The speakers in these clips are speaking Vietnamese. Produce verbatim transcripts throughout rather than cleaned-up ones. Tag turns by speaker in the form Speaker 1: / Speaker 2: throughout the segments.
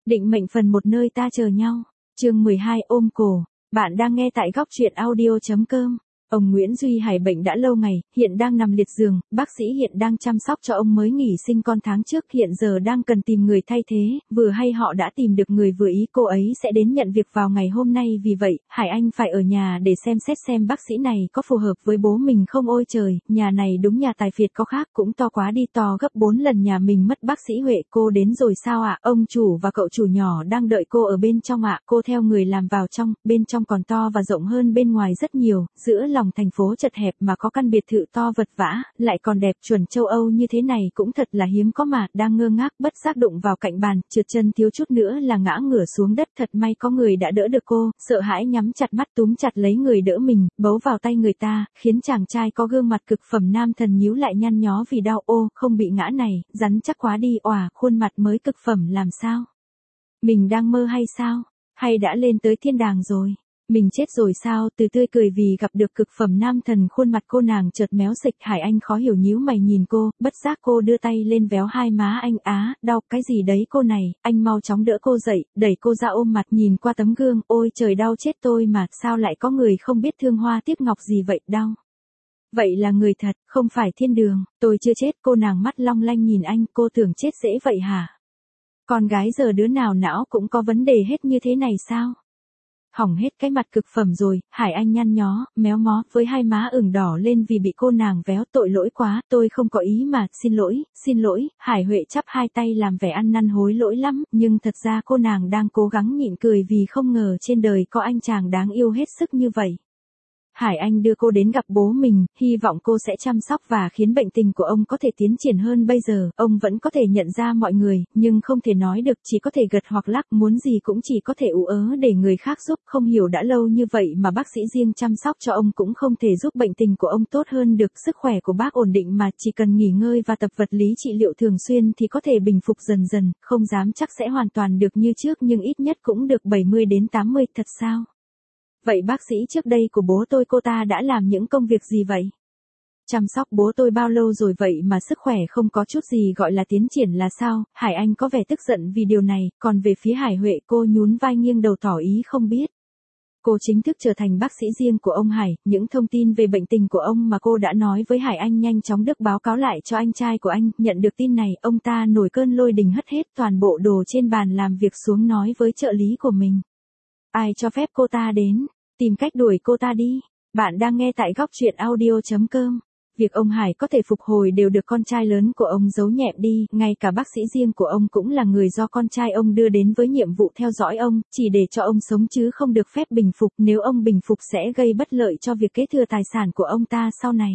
Speaker 1: Định mệnh phần một nơi ta chờ nhau. Chương mười hai ôm cổ. Bạn đang nghe tại góc truyện audio chấm com. Ông Nguyễn Duy Hải bệnh đã lâu ngày, hiện đang nằm liệt giường, bác sĩ hiện đang chăm sóc cho ông mới nghỉ sinh con tháng trước, hiện giờ đang cần tìm người thay thế, vừa hay họ đã tìm được người vừa ý, cô ấy sẽ đến nhận việc vào ngày hôm nay, vì vậy, Hải Anh phải ở nhà để xem xét xem bác sĩ này có phù hợp với bố mình không. Ôi trời, nhà này đúng nhà tài phiệt có khác, cũng to quá đi, to gấp bốn lần nhà mình mất. Bác sĩ Huệ, cô đến rồi sao ạ? Ông chủ và cậu chủ nhỏ đang đợi cô ở bên trong ạ. Cô theo người làm vào trong, bên trong còn to và rộng hơn bên ngoài rất nhiều, giữa lòng thành phố chật hẹp mà có căn biệt thự to vật vã, lại còn đẹp chuẩn châu Âu như thế này cũng thật là hiếm có mà. Đang ngơ ngác, bất giác đụng vào cạnh bàn, trượt chân thiếu chút nữa là ngã ngửa xuống đất, thật may có người đã đỡ được cô, sợ hãi nhắm chặt mắt túm chặt lấy người đỡ mình, bấu vào tay người ta, khiến chàng trai có gương mặt cực phẩm nam thần nhíu lại nhăn nhó vì đau. Ô, không bị ngã này, rắn chắc quá đi, òa, khuôn mặt mới cực phẩm làm sao? Mình đang mơ hay sao? Hay đã lên tới thiên đàng rồi? Mình chết rồi sao? Từ tươi cười vì gặp được cực phẩm nam thần, khuôn mặt cô nàng chợt méo xệch. Hải Anh khó hiểu nhíu mày nhìn cô, bất giác cô đưa tay lên véo hai má anh. Á, đau cái gì đấy cô này? Anh mau chóng đỡ cô dậy, đẩy cô ra ôm mặt nhìn qua tấm gương. Ôi trời, đau chết tôi mà, sao lại có người không biết thương hoa tiếc ngọc gì vậy? Đau vậy là người thật, không phải thiên đường. Tôi chưa chết. Cô nàng mắt long lanh nhìn anh, cô tưởng chết dễ vậy hả? Con gái giờ đứa nào não cũng có vấn đề hết như thế này sao? Hỏng hết cái mặt cực phẩm rồi. Hải Anh nhăn nhó, méo mó, với hai má ửng đỏ lên vì bị cô nàng véo. Tội lỗi quá, tôi không có ý mà, xin lỗi, xin lỗi. Hải Huệ chắp hai tay làm vẻ ăn năn hối lỗi lắm, nhưng thật ra cô nàng đang cố gắng nhịn cười vì không ngờ trên đời có anh chàng đáng yêu hết sức như vậy. Hải Anh đưa cô đến gặp bố mình, hy vọng cô sẽ chăm sóc và khiến bệnh tình của ông có thể tiến triển hơn. Bây giờ, ông vẫn có thể nhận ra mọi người, nhưng không thể nói được, chỉ có thể gật hoặc lắc, muốn gì cũng chỉ có thể ú ớ để người khác giúp. Không hiểu đã lâu như vậy mà bác sĩ riêng chăm sóc cho ông cũng không thể giúp bệnh tình của ông tốt hơn được. Sức khỏe của bác ổn định mà, chỉ cần nghỉ ngơi và tập vật lý trị liệu thường xuyên thì có thể bình phục dần dần, không dám chắc sẽ hoàn toàn được như trước nhưng ít nhất cũng được bảy mươi đến tám mươi. Thật sao? Vậy bác sĩ trước đây của bố tôi, cô ta đã làm những công việc gì vậy? Chăm sóc bố tôi bao lâu rồi vậy mà sức khỏe không có chút gì gọi là tiến triển là sao? Hải Anh có vẻ tức giận vì điều này, còn về phía Hải Huệ, cô nhún vai nghiêng đầu tỏ ý không biết. Cô chính thức trở thành bác sĩ riêng của ông Hải, những thông tin về bệnh tình của ông mà cô đã nói với Hải Anh nhanh chóng được báo cáo lại cho anh trai của anh. Nhận được tin này, ông ta nổi cơn lôi đình, hất hết toàn bộ đồ trên bàn làm việc xuống, nói với trợ lý của mình. Ai cho phép cô ta đến? Tìm cách đuổi cô ta đi. Bạn đang nghe tại góc truyện audio chấm com. Việc ông Hải có thể phục hồi đều được con trai lớn của ông giấu nhẹm đi, ngay cả bác sĩ riêng của ông cũng là người do con trai ông đưa đến với nhiệm vụ theo dõi ông, chỉ để cho ông sống chứ không được phép bình phục, nếu ông bình phục sẽ gây bất lợi cho việc kế thừa tài sản của ông ta sau này.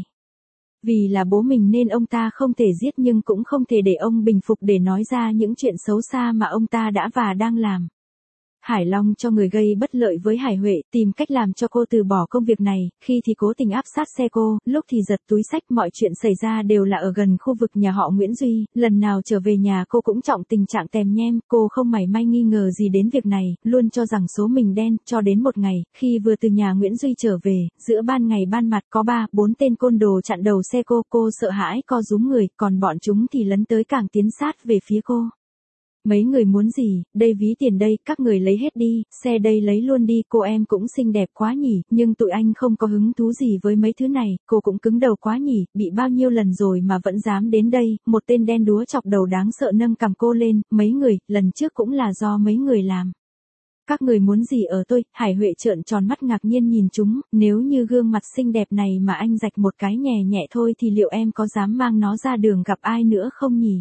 Speaker 1: Vì là bố mình nên ông ta không thể giết nhưng cũng không thể để ông bình phục để nói ra những chuyện xấu xa mà ông ta đã và đang làm. Hải Long cho người gây bất lợi với Hải Huệ, tìm cách làm cho cô từ bỏ công việc này, khi thì cố tình áp sát xe cô, lúc thì giật túi xách. Mọi chuyện xảy ra đều là ở gần khu vực nhà họ Nguyễn Duy, lần nào trở về nhà cô cũng trọng tình trạng tèm nhem, cô không mảy may nghi ngờ gì đến việc này, luôn cho rằng số mình đen, cho đến một ngày, khi vừa từ nhà Nguyễn Duy trở về, giữa ban ngày ban mặt có ba, bốn tên côn đồ chặn đầu xe cô, cô sợ hãi co rúm người, còn bọn chúng thì lấn tới càng tiến sát về phía cô. Mấy người muốn gì? Đây ví tiền đây, các người lấy hết đi, xe đây lấy luôn đi, cô em cũng xinh đẹp quá nhỉ, nhưng tụi anh không có hứng thú gì với mấy thứ này, cô cũng cứng đầu quá nhỉ, bị bao nhiêu lần rồi mà vẫn dám đến đây. Một tên đen đúa chọc đầu đáng sợ nâng cằm cô lên, mấy người, lần trước cũng là do mấy người làm. Các người muốn gì ở tôi? Hải Huệ trợn tròn mắt ngạc nhiên nhìn chúng, nếu như gương mặt xinh đẹp này mà anh rạch một cái nhẹ nhẹ thôi thì liệu em có dám mang nó ra đường gặp ai nữa không nhỉ?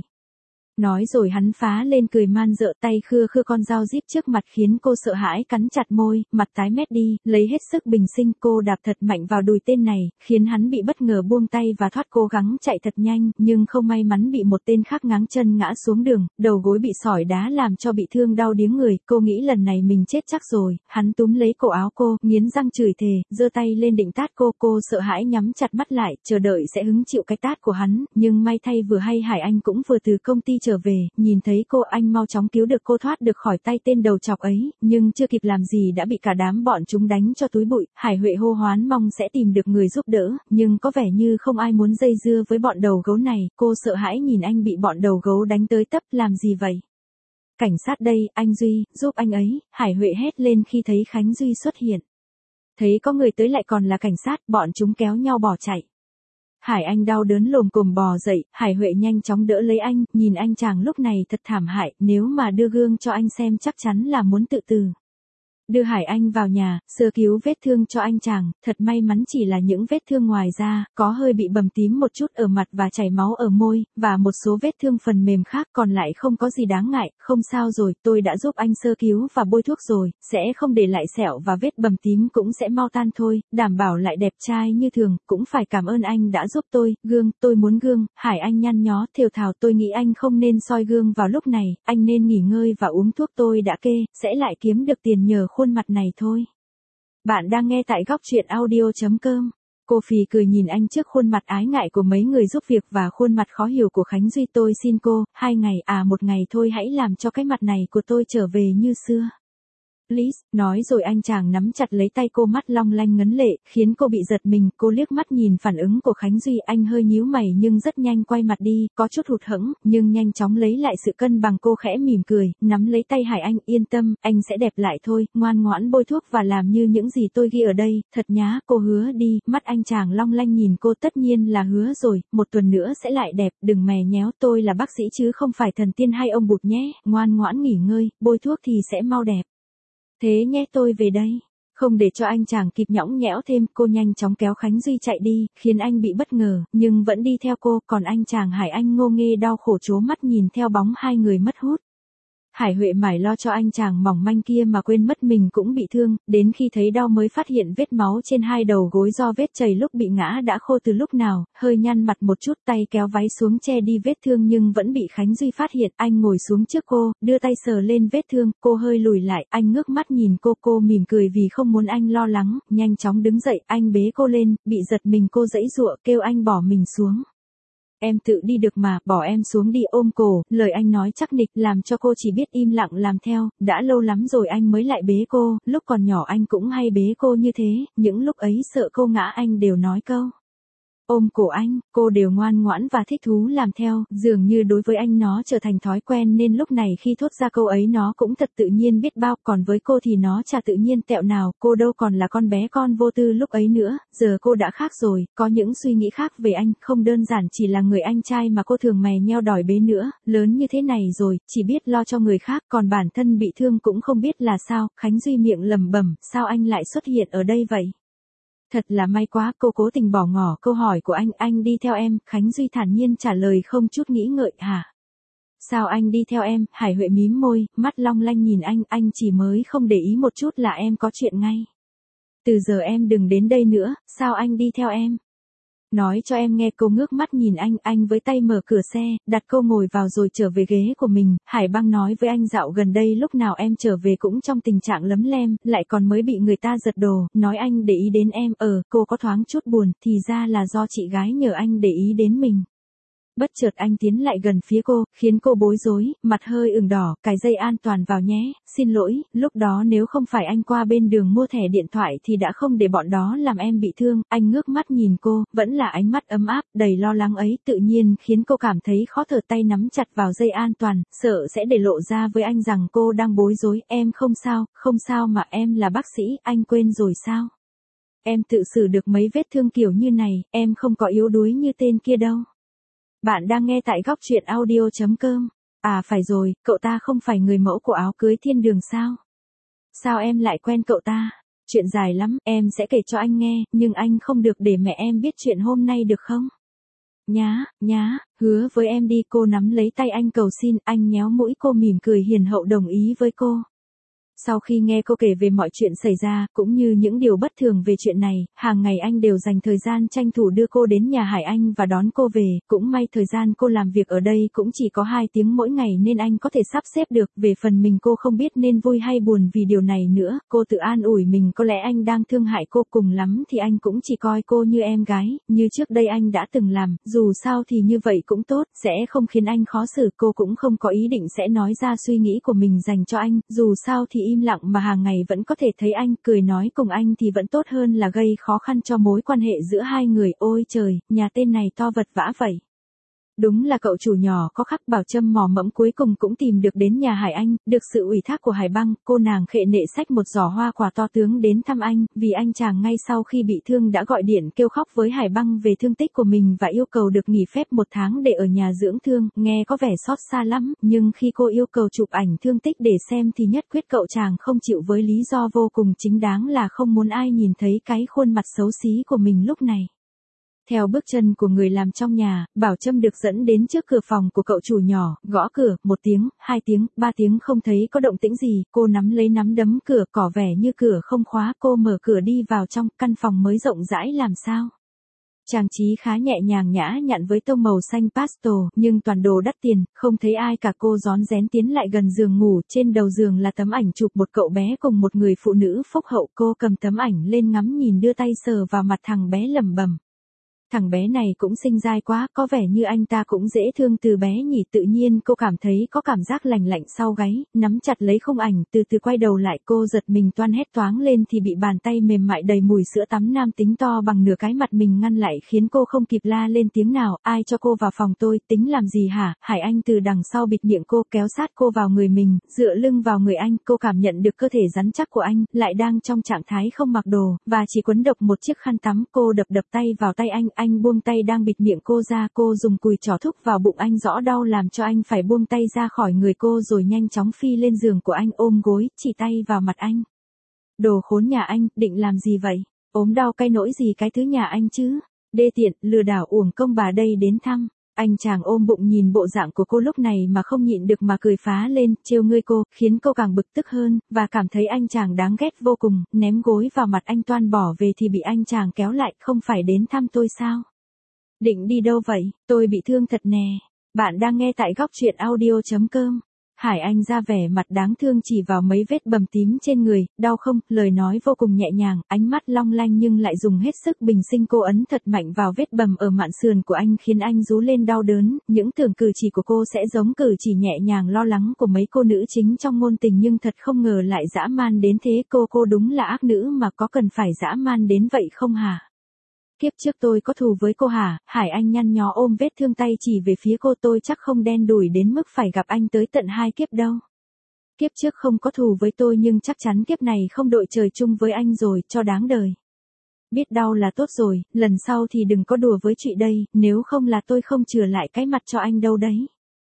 Speaker 1: Nói rồi hắn phá lên cười man dợ, tay khưa khưa con dao díp trước mặt khiến cô sợ hãi cắn chặt môi, mặt tái mét đi, lấy hết sức bình sinh cô đạp thật mạnh vào đùi tên này, khiến hắn bị bất ngờ buông tay và thoát, cố gắng chạy thật nhanh, nhưng không may mắn bị một tên khác ngáng chân ngã xuống đường, đầu gối bị sỏi đá làm cho bị thương đau điếng người, cô nghĩ lần này mình chết chắc rồi. Hắn túm lấy cổ áo cô, nghiến răng chửi thề, giơ tay lên định tát cô, cô sợ hãi nhắm chặt mắt lại, chờ đợi sẽ hứng chịu cái tát của hắn, nhưng may thay vừa hay Hải Anh cũng vừa từ công ty trở về, nhìn thấy cô, anh mau chóng cứu được cô thoát được khỏi tay tên đầu chọc ấy, nhưng chưa kịp làm gì đã bị cả đám bọn chúng đánh cho túi bụi. Hải Huệ hô hoán mong sẽ tìm được người giúp đỡ, nhưng có vẻ như không ai muốn dây dưa với bọn đầu gấu này, cô sợ hãi nhìn anh bị bọn đầu gấu đánh tới tấp, làm gì vậy? Cảnh sát đây, anh Duy, giúp anh ấy, Hải Huệ hét lên khi thấy Khánh Duy xuất hiện. Thấy có người tới lại còn là cảnh sát, bọn chúng kéo nhau bỏ chạy. Hải Anh đau đớn lồm cồm bò dậy, Hải Huệ nhanh chóng đỡ lấy anh, nhìn anh chàng lúc này thật thảm hại, nếu mà đưa gương cho anh xem chắc chắn là muốn tự tử. Đưa Hải Anh vào nhà, sơ cứu vết thương cho anh chàng, thật may mắn chỉ là những vết thương ngoài da, có hơi bị bầm tím một chút ở mặt và chảy máu ở môi, và một số vết thương phần mềm khác còn lại không có gì đáng ngại, không sao rồi, tôi đã giúp anh sơ cứu và bôi thuốc rồi, sẽ không để lại sẹo và vết bầm tím cũng sẽ mau tan thôi, đảm bảo lại đẹp trai như thường, cũng phải cảm ơn anh đã giúp tôi, gương, tôi muốn gương, Hải Anh nhăn nhó, thều thào tôi nghĩ anh không nên soi gương vào lúc này, anh nên nghỉ ngơi và uống thuốc tôi đã kê, sẽ lại kiếm được tiền nhờ khuôn mặt này thôi. Bạn đang nghe tại góc truyện audio chấm com. Cô phì cười nhìn anh trước khuôn mặt ái ngại của mấy người giúp việc và khuôn mặt khó hiểu của Khánh Duy. Tôi xin cô, hai ngày à một ngày thôi hãy làm cho cái mặt này của tôi trở về như xưa. Please, nói rồi anh chàng nắm chặt lấy tay cô, mắt long lanh ngấn lệ, khiến cô bị giật mình, cô liếc mắt nhìn phản ứng của Khánh Duy, anh hơi nhíu mày nhưng rất nhanh quay mặt đi, có chút hụt hẫng, nhưng nhanh chóng lấy lại sự cân bằng, cô khẽ mỉm cười, nắm lấy tay Hải Anh, yên tâm, anh sẽ đẹp lại thôi, ngoan ngoãn bôi thuốc và làm như những gì tôi ghi ở đây, thật nhá, cô hứa đi, mắt anh chàng long lanh nhìn cô, tất nhiên là hứa rồi, một tuần nữa sẽ lại đẹp, đừng mè nhéo, tôi là bác sĩ chứ không phải thần tiên hay ông bụt nhé, ngoan ngoãn nghỉ ngơi, bôi thuốc thì sẽ mau đẹp. Thế nhé, tôi về đây. Không để cho anh chàng kịp nhõng nhẽo thêm, cô nhanh chóng kéo Khánh Duy chạy đi, khiến anh bị bất ngờ, nhưng vẫn đi theo cô, còn anh chàng Hải Anh ngô nghê đau khổ trố mắt nhìn theo bóng hai người mất hút. Hải Huệ mải lo cho anh chàng mỏng manh kia mà quên mất mình cũng bị thương, đến khi thấy đau mới phát hiện vết máu trên hai đầu gối do vết chảy lúc bị ngã đã khô từ lúc nào, hơi nhăn mặt một chút, tay kéo váy xuống che đi vết thương nhưng vẫn bị Khánh Duy phát hiện. Anh ngồi xuống trước cô, đưa tay sờ lên vết thương, cô hơi lùi lại, anh ngước mắt nhìn cô, cô mỉm cười vì không muốn anh lo lắng, nhanh chóng đứng dậy, anh bế cô lên, bị giật mình cô giãy giụa kêu anh bỏ mình xuống. Em tự đi được mà, bỏ em xuống đi, ôm cổ, lời anh nói chắc nịch làm cho cô chỉ biết im lặng làm theo, đã lâu lắm rồi anh mới lại bế cô, lúc còn nhỏ anh cũng hay bế cô như thế, những lúc ấy sợ cô ngã anh đều nói câu. Ôm cổ anh, cô đều ngoan ngoãn và thích thú làm theo, dường như đối với anh nó trở thành thói quen nên lúc này khi thốt ra câu ấy nó cũng thật tự nhiên biết bao, còn với cô thì nó chả tự nhiên tẹo nào, cô đâu còn là con bé con vô tư lúc ấy nữa, giờ cô đã khác rồi, có những suy nghĩ khác về anh, không đơn giản chỉ là người anh trai mà cô thường mè nheo đòi bế nữa, lớn như thế này rồi, chỉ biết lo cho người khác, còn bản thân bị thương cũng không biết là sao. Khánh Duy miệng lẩm bẩm, sao anh lại xuất hiện ở đây vậy? Thật là may quá, cô cố tình bỏ ngỏ câu hỏi của anh, anh đi theo em, Khánh Duy thản nhiên trả lời không chút nghĩ ngợi, hả? Sao anh đi theo em? Hải Huệ mím môi, mắt long lanh nhìn anh, anh chỉ mới không để ý một chút là em có chuyện ngay. Từ giờ em đừng đến đây nữa, sao anh đi theo em? Nói cho em nghe, cô ngước mắt nhìn anh, anh với tay mở cửa xe, đặt cô ngồi vào rồi trở về ghế của mình, Hải Băng nói với anh dạo gần đây lúc nào em trở về cũng trong tình trạng lấm lem, lại còn mới bị người ta giật đồ, nói anh để ý đến em, ờ, cô có thoáng chút buồn, thì ra là do chị gái nhờ anh để ý đến mình. Bất chợt anh tiến lại gần phía cô, khiến cô bối rối, mặt hơi ửng đỏ, cài dây an toàn vào nhé, xin lỗi, lúc đó nếu không phải anh qua bên đường mua thẻ điện thoại thì đã không để bọn đó làm em bị thương. Anh ngước mắt nhìn cô, vẫn là ánh mắt ấm áp, đầy lo lắng ấy, tự nhiên khiến cô cảm thấy khó thở, tay nắm chặt vào dây an toàn, sợ sẽ để lộ ra với anh rằng cô đang bối rối. Em không sao, không sao mà, em là bác sĩ, anh quên rồi sao? Em tự xử được mấy vết thương kiểu như này, em không có yếu đuối như tên kia đâu. Bạn đang nghe tại góc truyện audio chấm com. À phải rồi, cậu ta không phải người mẫu của áo cưới thiên đường sao? Sao em lại quen cậu ta? Chuyện dài lắm, em sẽ kể cho anh nghe, nhưng anh không được để mẹ em biết chuyện hôm nay được không? Nhá, nhá, hứa với em đi. Cô nắm lấy tay anh cầu xin, anh nhéo mũi cô mỉm cười hiền hậu đồng ý với cô. Sau khi nghe cô kể về mọi chuyện xảy ra, cũng như những điều bất thường về chuyện này, hàng ngày anh đều dành thời gian tranh thủ đưa cô đến nhà Hải Anh và đón cô về, cũng may thời gian cô làm việc ở đây cũng chỉ có hai tiếng mỗi ngày nên anh có thể sắp xếp được, về phần mình cô không biết nên vui hay buồn vì điều này nữa, cô tự an ủi mình có lẽ anh đang thương hại cô, cùng lắm thì anh cũng chỉ coi cô như em gái, như trước đây anh đã từng làm, dù sao thì như vậy cũng tốt, sẽ không khiến anh khó xử, cô cũng không có ý định sẽ nói ra suy nghĩ của mình dành cho anh, dù sao thì im lặng mà hàng ngày vẫn có thể thấy anh, cười nói cùng anh thì vẫn tốt hơn là gây khó khăn cho mối quan hệ giữa hai người. Ôi trời, nhà tên này to vật vã vậy. Đúng là cậu chủ nhỏ có khắc Bảo Trâm mò mẫm cuối cùng cũng tìm được đến nhà Hải Anh, được sự ủy thác của Hải Băng, cô nàng khệ nệ xách một giỏ hoa quả to tướng đến thăm anh, vì anh chàng ngay sau khi bị thương đã gọi điện kêu khóc với Hải Băng về thương tích của mình và yêu cầu được nghỉ phép một tháng để ở nhà dưỡng thương, nghe có vẻ xót xa lắm, nhưng khi cô yêu cầu chụp ảnh thương tích để xem thì nhất quyết cậu chàng không chịu với lý do vô cùng chính đáng là không muốn ai nhìn thấy cái khuôn mặt xấu xí của mình lúc này. Theo bước chân của người làm trong nhà, Bảo Trâm được dẫn đến trước cửa phòng của cậu chủ nhỏ, gõ cửa, một tiếng, hai tiếng, ba tiếng không thấy có động tĩnh gì, cô nắm lấy nắm đấm cửa, cỏ vẻ như cửa không khóa, cô mở cửa đi vào trong, căn phòng mới rộng rãi làm sao. Trang trí khá nhẹ nhàng nhã nhặn với tông màu xanh pastel, nhưng toàn đồ đắt tiền, không thấy ai cả. Cô rón rén tiến lại gần giường ngủ, trên đầu giường là tấm ảnh chụp một cậu bé cùng một người phụ nữ phúc hậu, cô cầm tấm ảnh lên ngắm nhìn đưa tay sờ vào mặt thằng bé lẩm bẩm. Thằng bé này cũng xinh dai quá, có vẻ như anh ta cũng dễ thương từ bé nhỉ. Tự nhiên cô cảm thấy có cảm giác lành lạnh sau gáy, nắm chặt lấy khung ảnh, từ từ quay đầu lại, cô giật mình toan hét toáng lên thì bị bàn tay mềm mại đầy mùi sữa tắm nam tính to bằng nửa cái mặt mình ngăn lại, khiến cô không kịp la lên tiếng nào. Ai cho cô vào phòng tôi, tính làm gì hả? Hải Anh từ đằng sau bịt miệng cô, kéo sát cô vào người mình, dựa lưng vào người anh, cô cảm nhận được cơ thể rắn chắc của anh, lại đang trong trạng thái không mặc đồ, và chỉ quấn độc một chiếc khăn tắm. Cô đập đập tay vào tay anh, anh buông tay đang bịt miệng cô ra, cô dùng cùi trỏ thúc vào bụng anh rõ đau làm cho anh phải buông tay ra khỏi người cô rồi nhanh chóng phi lên giường của anh, ôm gối, chỉ tay vào mặt anh. Đồ khốn nhà anh, định làm gì vậy? Ốm đau cay nỗi gì cái thứ nhà anh chứ? Đê tiện, lừa đảo uổng công bà đây đến thăm. Anh chàng ôm bụng nhìn bộ dạng của cô lúc này mà không nhịn được mà cười phá lên, trêu ngươi cô, khiến cô càng bực tức hơn, và cảm thấy anh chàng đáng ghét vô cùng, ném gối vào mặt anh toan bỏ về thì bị anh chàng kéo lại, không phải đến thăm tôi sao? Định đi đâu vậy? Tôi bị thương thật nè. Bạn đang nghe tại góc truyện audio chấm com. Hải Anh ra vẻ mặt đáng thương chỉ vào mấy vết bầm tím trên người, đau không? Lời nói vô cùng nhẹ nhàng, ánh mắt long lanh nhưng lại dùng hết sức bình sinh. Cô ấn thật mạnh vào vết bầm ở mạn sườn của anh khiến anh rú lên đau đớn. Những tưởng cử chỉ của cô sẽ giống cử chỉ nhẹ nhàng lo lắng của mấy cô nữ chính trong ngôn tình, nhưng thật không ngờ lại dã man đến thế. Cô cô đúng là ác nữ mà, có cần phải dã man đến vậy không hả? Kiếp trước tôi có thù với cô hả? Hải Anh nhăn nhó ôm vết thương tay chỉ về phía cô, tôi chắc không đen đủi đến mức phải gặp anh tới tận hai kiếp đâu. Kiếp trước không có thù với tôi nhưng chắc chắn kiếp này không đội trời chung với anh rồi, cho đáng đời. Biết đau là tốt rồi, lần sau thì đừng có đùa với chị đây, nếu không là tôi không chừa lại cái mặt cho anh đâu đấy.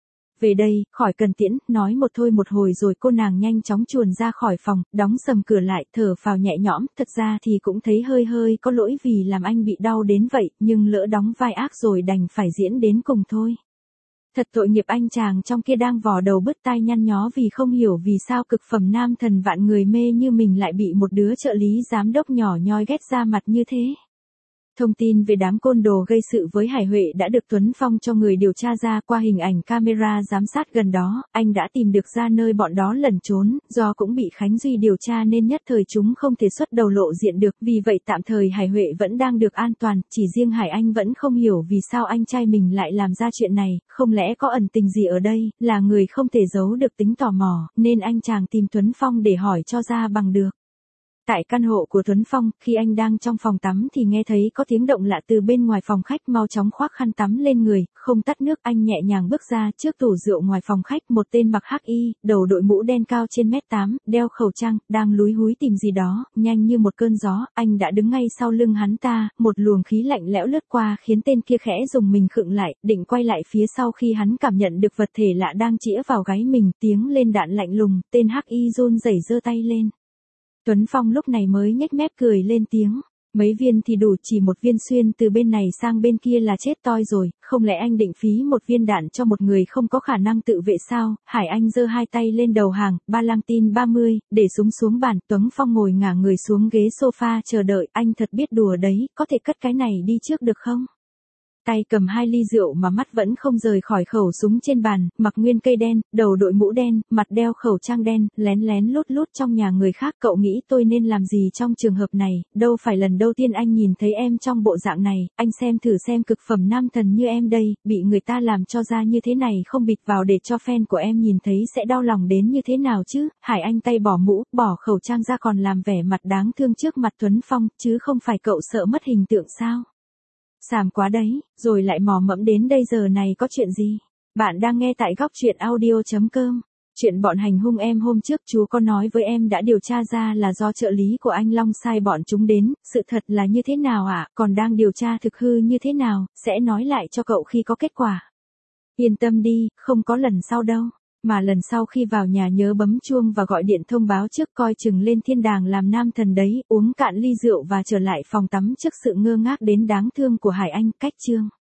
Speaker 1: Về đây, khỏi cần tiễn, nói một thôi một hồi rồi cô nàng nhanh chóng chuồn ra khỏi phòng, đóng sầm cửa lại, thở phào nhẹ nhõm, thật ra thì cũng thấy hơi hơi có lỗi vì làm anh bị đau đến vậy, nhưng lỡ đóng vai ác rồi đành phải diễn đến cùng thôi. Thật tội nghiệp anh chàng trong kia đang vò đầu bứt tai nhăn nhó vì không hiểu vì sao cực phẩm nam thần vạn người mê như mình lại bị một đứa trợ lý giám đốc nhỏ nhoi ghét ra mặt như thế. Thông tin về đám côn đồ gây sự với Hải Huệ đã được Tuấn Phong cho người điều tra ra qua hình ảnh camera giám sát gần đó, anh đã tìm được ra nơi bọn đó lẩn trốn, do cũng bị Khánh Duy điều tra nên nhất thời chúng không thể xuất đầu lộ diện được, vì vậy tạm thời Hải Huệ vẫn đang được an toàn, chỉ riêng Hải Anh vẫn không hiểu vì sao anh trai mình lại làm ra chuyện này, không lẽ có ẩn tình gì ở đây, là người không thể giấu được tính tò mò, nên anh chàng tìm Tuấn Phong để hỏi cho ra bằng được. Tại căn hộ của Tuấn Phong, khi anh đang trong phòng tắm thì nghe thấy có tiếng động lạ từ bên ngoài phòng khách, mau chóng khoác khăn tắm lên người, không tắt nước, anh nhẹ nhàng bước ra trước tủ rượu ngoài phòng khách, một tên mặc hắc y, đầu đội mũ đen cao trên mét tám, đeo khẩu trang, đang lúi húi tìm gì đó, nhanh như một cơn gió, anh đã đứng ngay sau lưng hắn ta, một luồng khí lạnh lẽo lướt qua khiến tên kia khẽ dùng mình khựng lại, định quay lại phía sau khi hắn cảm nhận được vật thể lạ đang chĩa vào gáy mình, tiếng lên đạn lạnh lùng, tên hắc y run rẩy giơ tay lên. Tuấn Phong lúc này mới nhếch mép cười lên tiếng, mấy viên thì đủ, chỉ một viên xuyên từ bên này sang bên kia là chết toi rồi, không lẽ anh định phí một viên đạn cho một người không có khả năng tự vệ sao? Hải Anh giơ hai tay lên đầu hàng, ba lăng tin ba mươi, để súng xuống bàn, Tuấn Phong ngồi ngả người xuống ghế sofa chờ đợi, anh thật biết đùa đấy, có thể cất cái này đi trước được không? Tay cầm hai ly rượu mà mắt vẫn không rời khỏi khẩu súng trên bàn, mặc nguyên cây đen, đầu đội mũ đen, mặt đeo khẩu trang đen, lén lén lút lút trong nhà người khác. Cậu nghĩ tôi nên làm gì trong trường hợp này? Đâu phải lần đầu tiên anh nhìn thấy em trong bộ dạng này, anh xem thử xem cực phẩm nam thần như em đây, bị người ta làm cho ra như thế này không bịt vào để cho fan của em nhìn thấy sẽ đau lòng đến như thế nào chứ? Hải Anh tay bỏ mũ, bỏ khẩu trang ra còn làm vẻ mặt đáng thương trước mặt Tuấn Phong, chứ không phải cậu sợ mất hình tượng sao? Xàm quá đấy, rồi lại mò mẫm đến đây giờ này có chuyện gì? Bạn đang nghe tại góc truyện audio.com. Chuyện bọn hành hung em hôm trước chú có nói với em đã điều tra ra là do trợ lý của anh Long sai bọn chúng đến, sự thật là như thế nào ạ? À? Còn đang điều tra thực hư như thế nào, sẽ nói lại cho cậu khi có kết quả. Yên tâm đi, không có lần sau đâu. Mà lần sau khi vào nhà nhớ bấm chuông và gọi điện thông báo trước, coi chừng lên thiên đàng làm nam thần đấy. Uống cạn ly rượu và trở lại phòng tắm trước sự ngơ ngác đến đáng thương của Hải Anh. Cách chương.